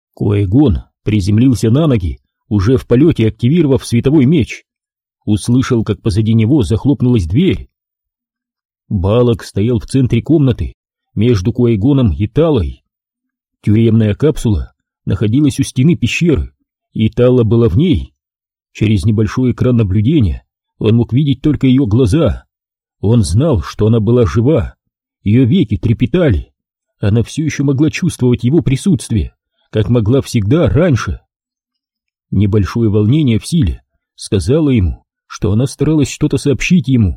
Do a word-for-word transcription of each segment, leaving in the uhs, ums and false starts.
Ки-Гон приземлился на ноги, уже в полете активировав световой меч. Услышал, как позади него захлопнулась дверь. Балок стоял в центре комнаты, между Ки-Гоном и Талой. Тюремная капсула находилась у стены пещеры, и Тала была в ней. Через небольшой экран наблюдения он мог видеть только ее глаза. Он знал, что она была жива, ее веки трепетали. Она все еще могла чувствовать его присутствие, как могла всегда раньше. Небольшое волнение в силе сказала ему, что она старалась что-то сообщить ему.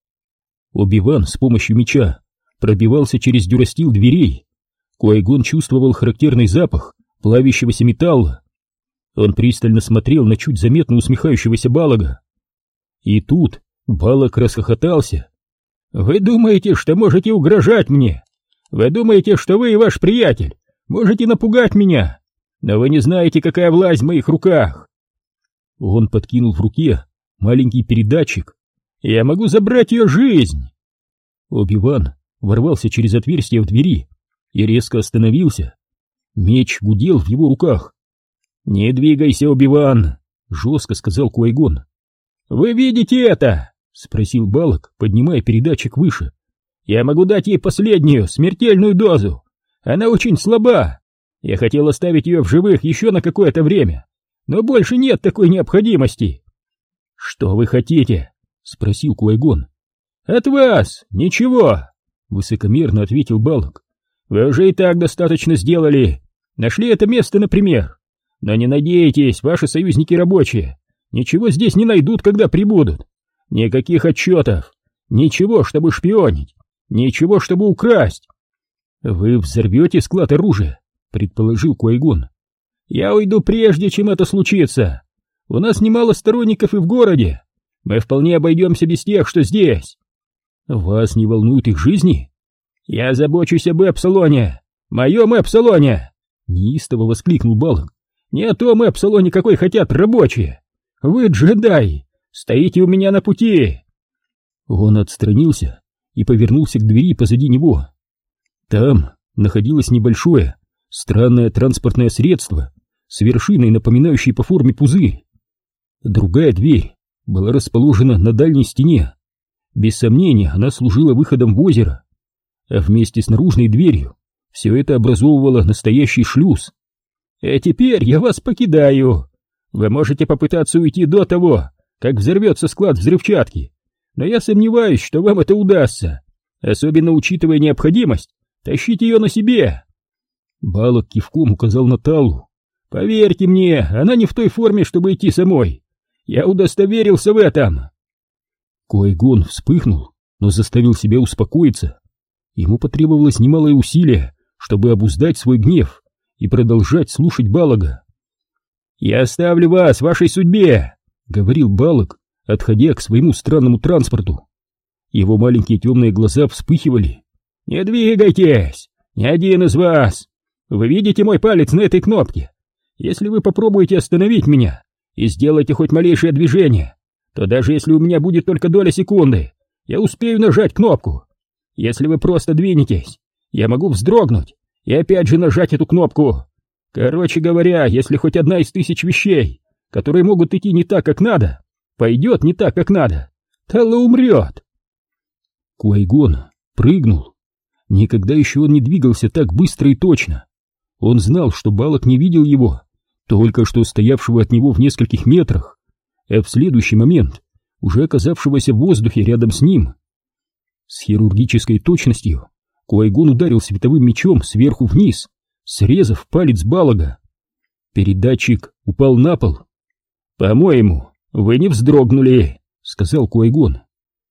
Оби-Ван с помощью меча пробивался через дюрастил дверей. Ки-Гон чувствовал характерный запах плавящегося металла. Он пристально смотрел на чуть заметно усмехающегося Балага. И тут Балаг расхохотался. «Вы думаете, что можете угрожать мне? Вы думаете, что вы и ваш приятель можете напугать меня? Но вы не знаете, какая власть в моих руках!» Он подкинул в руке маленький передатчик. «Я могу забрать ее жизнь!» Оби-Ван ворвался через отверстие в двери и резко остановился. Меч гудел в его руках. «Не двигайся, Оби-Ван!» — жестко сказал Ки-Гон. «Вы видите это?» — спросил Балок, поднимая передатчик выше. «Я могу дать ей последнюю, смертельную дозу. Она очень слаба. Я хотел оставить ее в живых еще на какое-то время, но больше нет такой необходимости». «Что вы хотите?» — спросил Ки-Гон. «От вас ничего», — высокомерно ответил Балок. «Вы уже и так достаточно сделали. Нашли это место, например. Но не надейтесь, ваши союзники рабочие ничего здесь не найдут, когда прибудут. Никаких отчетов, ничего, чтобы шпионить, ничего, чтобы украсть». «Вы взорвете склад оружия», — предположил Ки-Гон. «Я уйду прежде, чем это случится. У нас немало сторонников и в городе. Мы вполне обойдемся без тех, что здесь». «Вас не волнуют их жизни?» «Я забочусь об Эпсилоне, моем Эпсилоне!» — неистово воскликнул Балок. «Не о том Эпсилоне, какой хотят рабочие. Вы, джедаи, стоите у меня на пути!» Он отстранился и повернулся к двери позади него. Там находилось небольшое, странное транспортное средство с вершиной, напоминающей по форме пузырь. Другая дверь была расположена на дальней стене. Без сомнения, она служила выходом в озеро. А вместе с наружной дверью все это образовывало настоящий шлюз. «А теперь я вас покидаю. Вы можете попытаться уйти до того, как взорвется склад взрывчатки, но я сомневаюсь, что вам это удастся, особенно учитывая необходимость тащить ее на себе». Балок кивком указал на Таллу. «Поверьте мне, она не в той форме, чтобы идти самой. Я удостоверился в этом». Ки-Гон вспыхнул, но заставил себя успокоиться. Ему потребовалось немалое усилие, чтобы обуздать свой гнев и продолжать слушать Балага. «Я оставлю вас вашей судьбе», — говорил Балаг, отходя к своему странному транспорту. Его маленькие темные глаза вспыхивали. «Не двигайтесь, ни один из вас. Вы видите мой палец на этой кнопке? Если вы попробуете остановить меня и сделаете хоть малейшее движение, то даже если у меня будет только доля секунды, я успею нажать кнопку. Если вы просто двинетесь, я могу вздрогнуть и опять же нажать эту кнопку. Короче говоря, если хоть одна из тысяч вещей, которые могут идти не так, как надо, пойдет не так, как надо, Талла умрет». Ки-Гон прыгнул. Никогда еще он не двигался так быстро и точно. Он знал, что Балок не видел его, только что стоявшего от него в нескольких метрах, а в следующий момент уже оказавшегося в воздухе рядом с ним. С хирургической точностью Ки-Гон ударил световым мечом сверху вниз, срезав палец Балага. Передатчик упал на пол. «По-моему, вы не вздрогнули», — сказал Ки-Гон.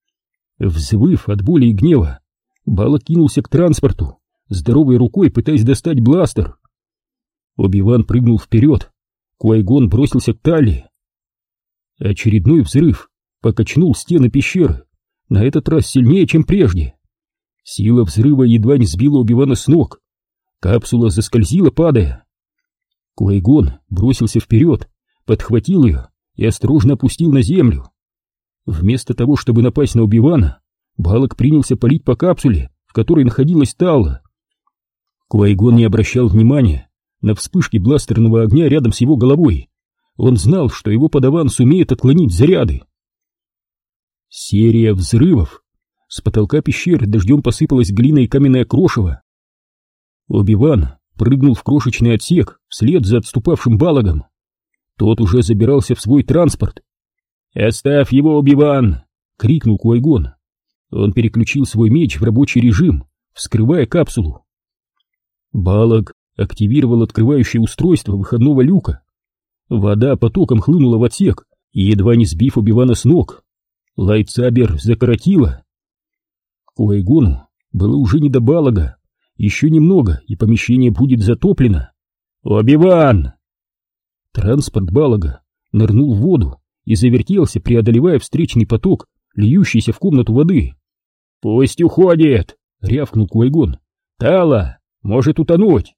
Взвыв от боли и гнева, Балаг кинулся к транспорту, здоровой рукой пытаясь достать бластер. Оби-Ван прыгнул вперед. Ки-Гон бросился к Талле. Очередной взрыв покачнул стены пещеры, на этот раз сильнее, чем прежде. Сила взрыва едва не сбила Оби-Вана с ног. Капсула заскользила, падая. Ки-Гон бросился вперед, подхватил ее и осторожно опустил на землю. Вместо того, чтобы напасть на Оби-Вана, Балок принялся палить по капсуле, в которой находилась Талла. Ки-Гон не обращал внимания на вспышке бластерного огня рядом с его головой. Он знал, что его подаван сумеет отклонить заряды. Серия взрывов. С потолка пещеры дождем посыпалась глина и каменное крошево. Оби-Ван прыгнул в крошечный отсек вслед за отступавшим Балагом. Тот уже забирался в свой транспорт. «Оставь его, Оби-Ван!» — крикнул Куай-Гон. Он переключил свой меч в рабочий режим, вскрывая капсулу. Балаг активировал открывающее устройство выходного люка. Вода потоком хлынула в отсек, едва не сбив Оби-Вана с ног. Лайтсабер закоротило. Куай-Гону было уже не до Балага. Еще немного, и помещение будет затоплено. «Оби-Ван!» Транспорт Балага нырнул в воду и завертелся, преодолевая встречный поток, льющийся в комнату воды. «Пусть уходит!» — рявкнул Куай-Гон. «Тала может утонуть!»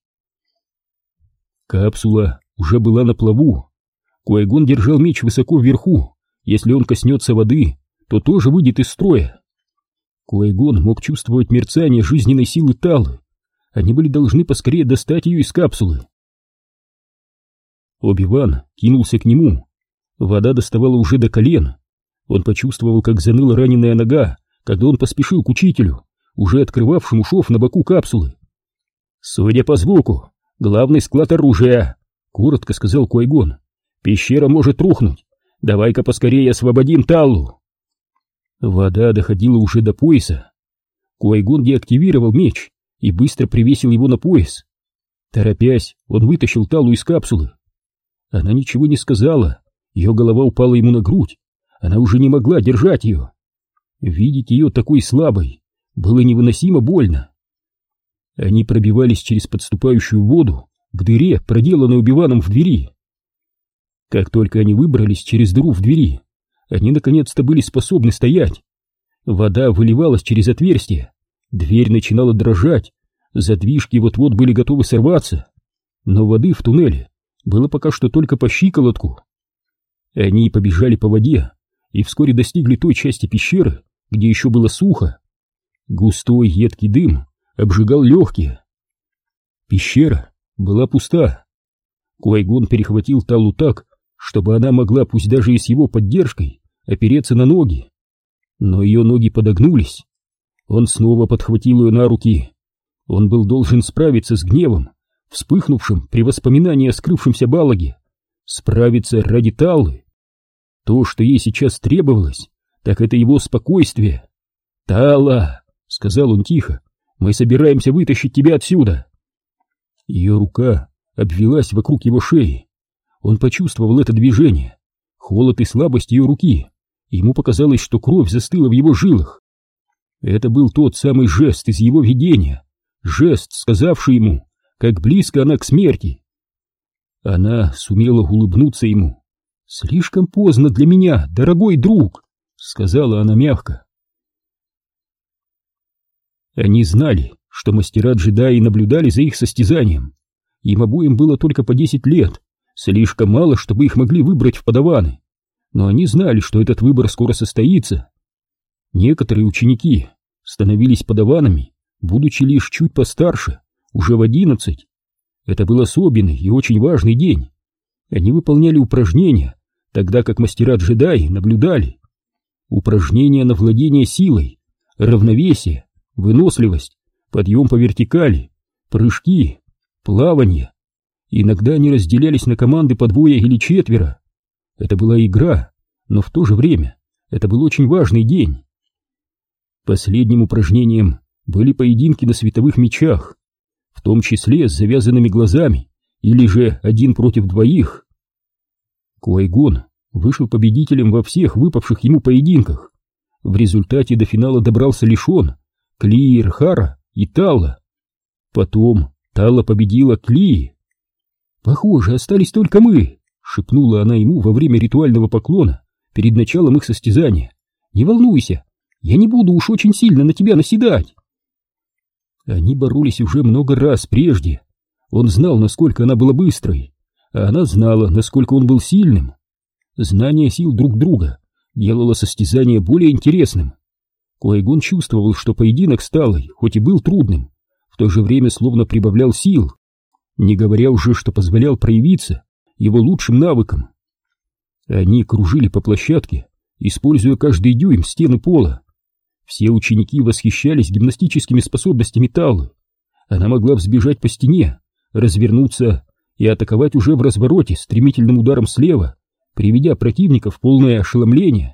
Капсула уже была на плаву. Куай-Гон держал меч высоко вверху. Если он коснется воды, то тоже выйдет из строя. Куай-Гон мог чувствовать мерцание жизненной силы Талы. Они были должны поскорее достать ее из капсулы. Оби-Ван кинулся к нему. Вода доставала уже до колен. Он почувствовал, как заныла раненая нога, когда он поспешил к учителю, уже открывавшему шов на боку капсулы. «Судя по звуку, главный склад оружия», — коротко сказал Куай-Гон. «Пещера может рухнуть. Давай-ка поскорее освободим Таллу». Вода доходила уже до пояса. Куай-Гон деактивировал меч и быстро привесил его на пояс. Торопясь, он вытащил Таллу из капсулы. Она ничего не сказала, ее голова упала ему на грудь, она уже не могла держать ее. Видеть ее такой слабой было невыносимо больно. Они пробивались через подступающую воду к дыре, проделанной Оби-Ваном в двери. Как только они выбрались через дыру в двери, они наконец-то были способны стоять. Вода выливалась через отверстие, дверь начинала дрожать, задвижки вот-вот были готовы сорваться, но воды в туннеле было пока что только по щиколотку. Они побежали по воде и вскоре достигли той части пещеры, где еще было сухо. Густой едкий дым обжигал легкие. Пещера была пуста. Куай-Гон перехватил Таллу так, чтобы она могла, пусть даже и с его поддержкой, опереться на ноги. Но ее ноги подогнулись. Он снова подхватил ее на руки. Он был должен справиться с гневом, вспыхнувшим при воспоминании о скрывшемся Балаге, справиться ради Таллы. То, что ей сейчас требовалось, так это его спокойствие. «Талла!» — сказал он тихо. «Мы собираемся вытащить тебя отсюда!» Ее рука обвилась вокруг его шеи. Он почувствовал это движение, холод и слабость ее руки. Ему показалось, что кровь застыла в его жилах. Это был тот самый жест из его видения, жест, сказавший ему, как близко она к смерти. Она сумела улыбнуться ему. «Слишком поздно для меня, дорогой друг», — сказала она мягко. Они знали, что мастера-джедаи наблюдали за их состязанием. Им обоим было только по десять лет, слишком мало, чтобы их могли выбрать в подаваны. Но они знали, что этот выбор скоро состоится. Некоторые ученики становились подаванами, будучи лишь чуть постарше, уже в одиннадцать. Это был особенный и очень важный день. Они выполняли упражнения, тогда как мастера-джедаи наблюдали. Упражнения на владение силой, равновесие, выносливость, подъем по вертикали, прыжки, плавание. Иногда они разделялись на команды по двое или четверо. Это была игра, но в то же время это был очень важный день. Последним упражнением были поединки на световых мечах, в том числе с завязанными глазами, или же один против двоих. Куай-Гон вышел победителем во всех выпавших ему поединках. В результате до финала добрался лишь он, Клии Рхара и Талла. Потом Талла победила Клии. «Похоже, остались только мы», — шепнула она ему во время ритуального поклона перед началом их состязания. «Не волнуйся, я не буду уж очень сильно на тебя наседать». Они боролись уже много раз прежде. Он знал, насколько она была быстрой, а она знала, насколько он был сильным. Знание сил друг друга делало состязание более интересным. Куай-Гон чувствовал, что поединок с Таллой, хоть и был трудным, в то же время словно прибавлял сил. не говоря уже, что позволял проявиться его лучшим навыкам. Они кружили по площадке, используя каждый дюйм стены пола. Все ученики восхищались гимнастическими способностями Таллы. Она могла взбежать по стене, развернуться и атаковать уже в развороте стремительным ударом слева, приведя противника в полное ошеломление.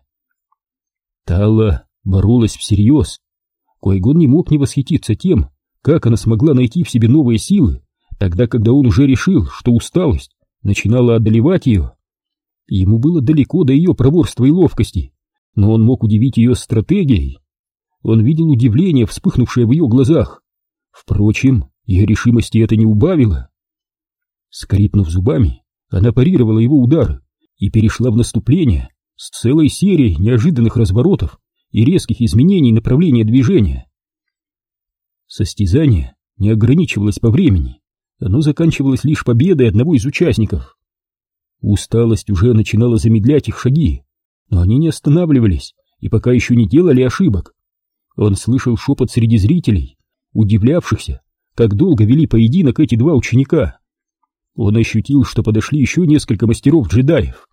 Талла боролась всерьез. Ки-Гон не мог не восхититься тем, как она смогла найти в себе новые силы, тогда, когда он уже решил, что усталость начинала одолевать ее. Ему было далеко до ее проворства и ловкости, но он мог удивить ее стратегией. Он видел удивление, вспыхнувшее в ее глазах. Впрочем, ее решимости это не убавило. Скрипнув зубами, она парировала его удары и перешла в наступление с целой серией неожиданных разворотов и резких изменений направления движения. Состязание не ограничивалось по времени, оно заканчивалось лишь победой одного из участников. Усталость уже начинала замедлять их шаги, но они не останавливались и пока еще не делали ошибок. Он слышал шепот среди зрителей, удивлявшихся, как долго вели поединок эти два ученика. Он ощутил, что подошли еще несколько мастеров-джедаев.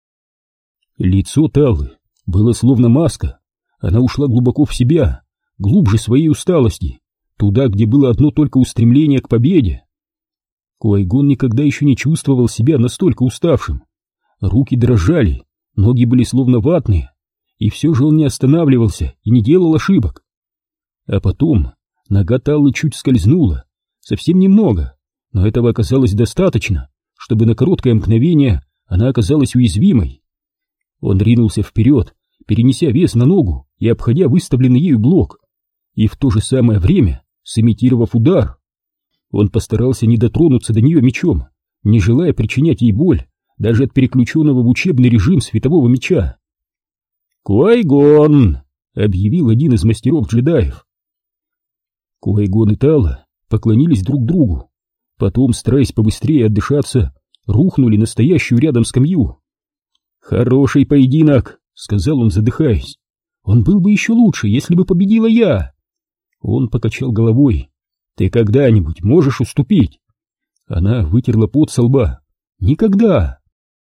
Лицо Таллы было словно маска, она ушла глубоко в себя, глубже своей усталости, туда, где было одно только устремление к победе. Ки-Гон никогда еще не чувствовал себя настолько уставшим. Руки дрожали, ноги были словно ватные, и все же он не останавливался и не делал ошибок. А потом нога Таллы чуть скользнула, совсем немного, но этого оказалось достаточно, чтобы на короткое мгновение она оказалась уязвимой. Он ринулся вперед, перенеся вес на ногу и обходя выставленный ею блок, и в то же самое время сымитировав удар. Он постарался не дотронуться до нее мечом, не желая причинять ей боль даже от переключенного в учебный режим светового меча. «Ки-Гон!» — объявил один из мастеров-джедаев. Ки-Гон и Талла поклонились друг другу, потом, стараясь побыстрее отдышаться, рухнули на стоящую рядом скамью. «Хороший поединок!» — сказал он, задыхаясь. «Он был бы еще лучше, если бы победила я!» Он покачал головой. «Ты когда-нибудь можешь уступить?» Она вытерла пот со лба. «Никогда!»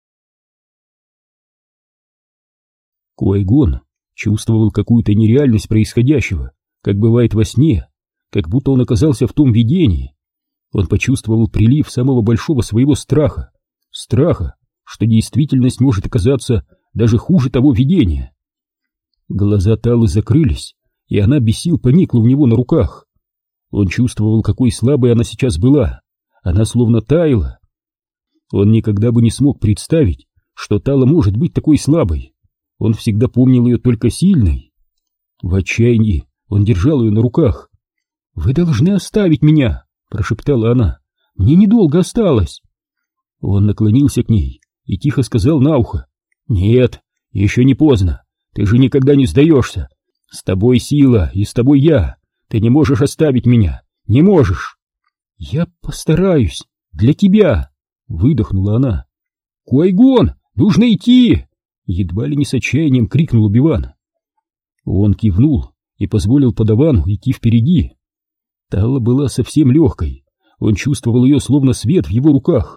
Ки-Гон чувствовал какую-то нереальность происходящего, как бывает во сне, как будто он оказался в том видении. Он почувствовал прилив самого большого своего страха, страха, что действительность может оказаться даже хуже того видения. Глаза Таллы закрылись, и она без сил поникла у него на руках. Он чувствовал, какой слабой она сейчас была, она словно таяла. Он никогда бы не смог представить, что Талла может быть такой слабой. Он всегда помнил ее только сильной. В отчаянии он держал ее на руках. «Вы должны оставить меня!» — прошептала она. «Мне недолго осталось!» Он наклонился к ней и тихо сказал на ухо: «Нет, еще не поздно, ты же никогда не сдаешься. С тобой сила, и с тобой я. Ты не можешь оставить меня, не можешь!» «Я постараюсь, для тебя!» — выдохнула она. «Ки-Гон, нужно идти!» — едва ли не с отчаянием крикнул Оби-Ван. Он кивнул и позволил подавану идти впереди. Талла была совсем легкой, он чувствовал ее словно свет в его руках.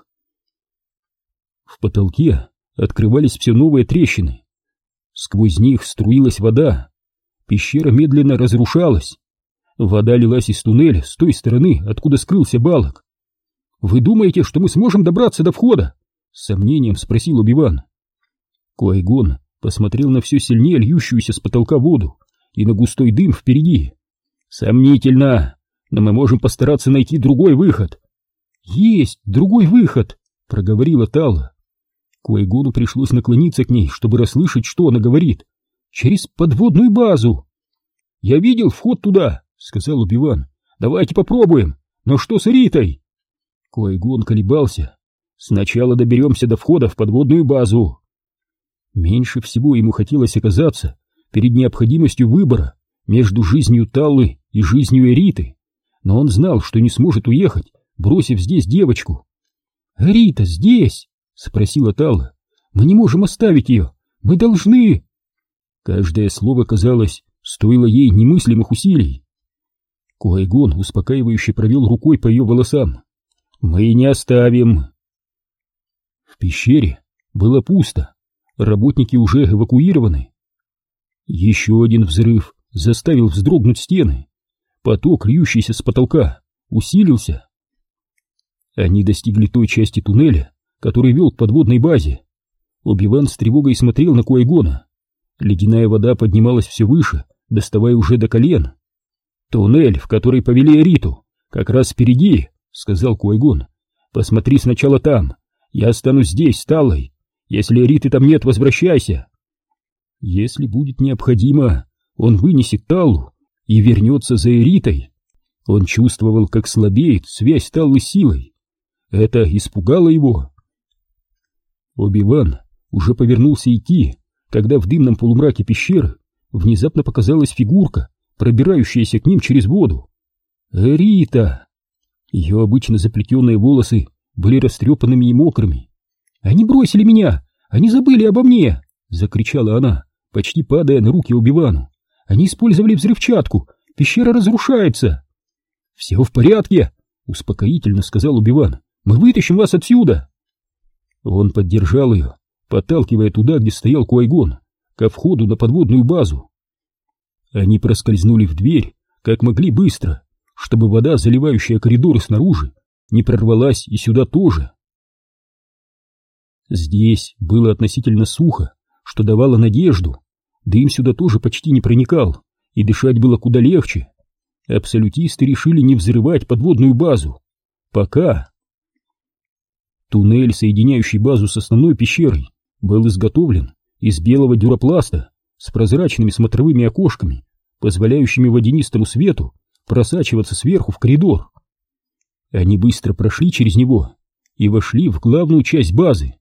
В потолке открывались все новые трещины. Сквозь них струилась вода. Пещера медленно разрушалась. Вода лилась из туннеля с той стороны, откуда скрылся Балок. «Вы думаете, что мы сможем добраться до входа?» — с сомнением спросил Оби-Ван. Ки-Гон посмотрел на все сильнее льющуюся с потолка воду и на густой дым впереди. «Сомнительно, но мы можем постараться найти другой выход». «Есть другой выход!» — проговорила Талла. Ки-Гону пришлось наклониться к ней, чтобы расслышать, что она говорит. «Через подводную базу!» «Я видел вход туда!» — сказал Оби-Ван. «Давайте попробуем! Но что с Ритой?» Ки-Гон колебался. «Сначала доберемся до входа в подводную базу». Меньше всего ему хотелось оказаться перед необходимостью выбора между жизнью Таллы и жизнью Риты, но он знал, что не сможет уехать, бросив здесь девочку. «Рита здесь?» — спросила Талла. «Мы не можем оставить ее, мы должны...» Каждое слово, казалось, стоило ей немыслимых усилий. Ки-Гон успокаивающе провел рукой по ее волосам. Мы не оставим. В пещере было пусто, работники уже эвакуированы. Еще один взрыв заставил вздрогнуть стены. Поток, льющийся с потолка, усилился. Они достигли той части туннеля, который вел к подводной базе. Оби-Ван с тревогой смотрел на Куай-Гона. Ледяная вода поднималась все выше, доставая уже до колен. «Туннель, в который повели Эриту, как раз впереди», — сказал Куай-Гон. «Посмотри сначала там. Я останусь здесь, с Таллой. Если Эриты там нет, возвращайся». Если будет необходимо, он вынесет Таллу и вернется за Эритой. Он чувствовал, как слабеет связь Таллы с силой. Это испугало его. Оби-Ван уже повернулся идти, когда в дымном полумраке пещеры внезапно показалась фигурка, пробирающаяся к ним через воду. Эрита! Ее обычно заплетенные волосы были растрепанными и мокрыми. «Они бросили меня! Они забыли обо мне!» — закричала она, почти падая на руки Оби-Вану. «Они использовали взрывчатку! Пещера разрушается!» «Все в порядке!» — успокоительно сказал Оби-Ван. «Мы вытащим вас отсюда!» Он поддержал ее, подталкивая туда, где стоял Куай-Гон, ко входу на подводную базу. Они проскользнули в дверь, как могли быстро, чтобы вода, заливающая коридоры снаружи, не прорвалась и сюда тоже. Здесь было относительно сухо, что давало надежду. Дым сюда тоже почти не проникал, и дышать было куда легче. Абсолютисты решили не взрывать подводную базу. Пока. Туннель, соединяющий базу с основной пещерой, был изготовлен из белого дюропласта с прозрачными смотровыми окошками, позволяющими водянистому свету просачиваться сверху в коридор. Они быстро прошли через него и вошли в главную часть базы.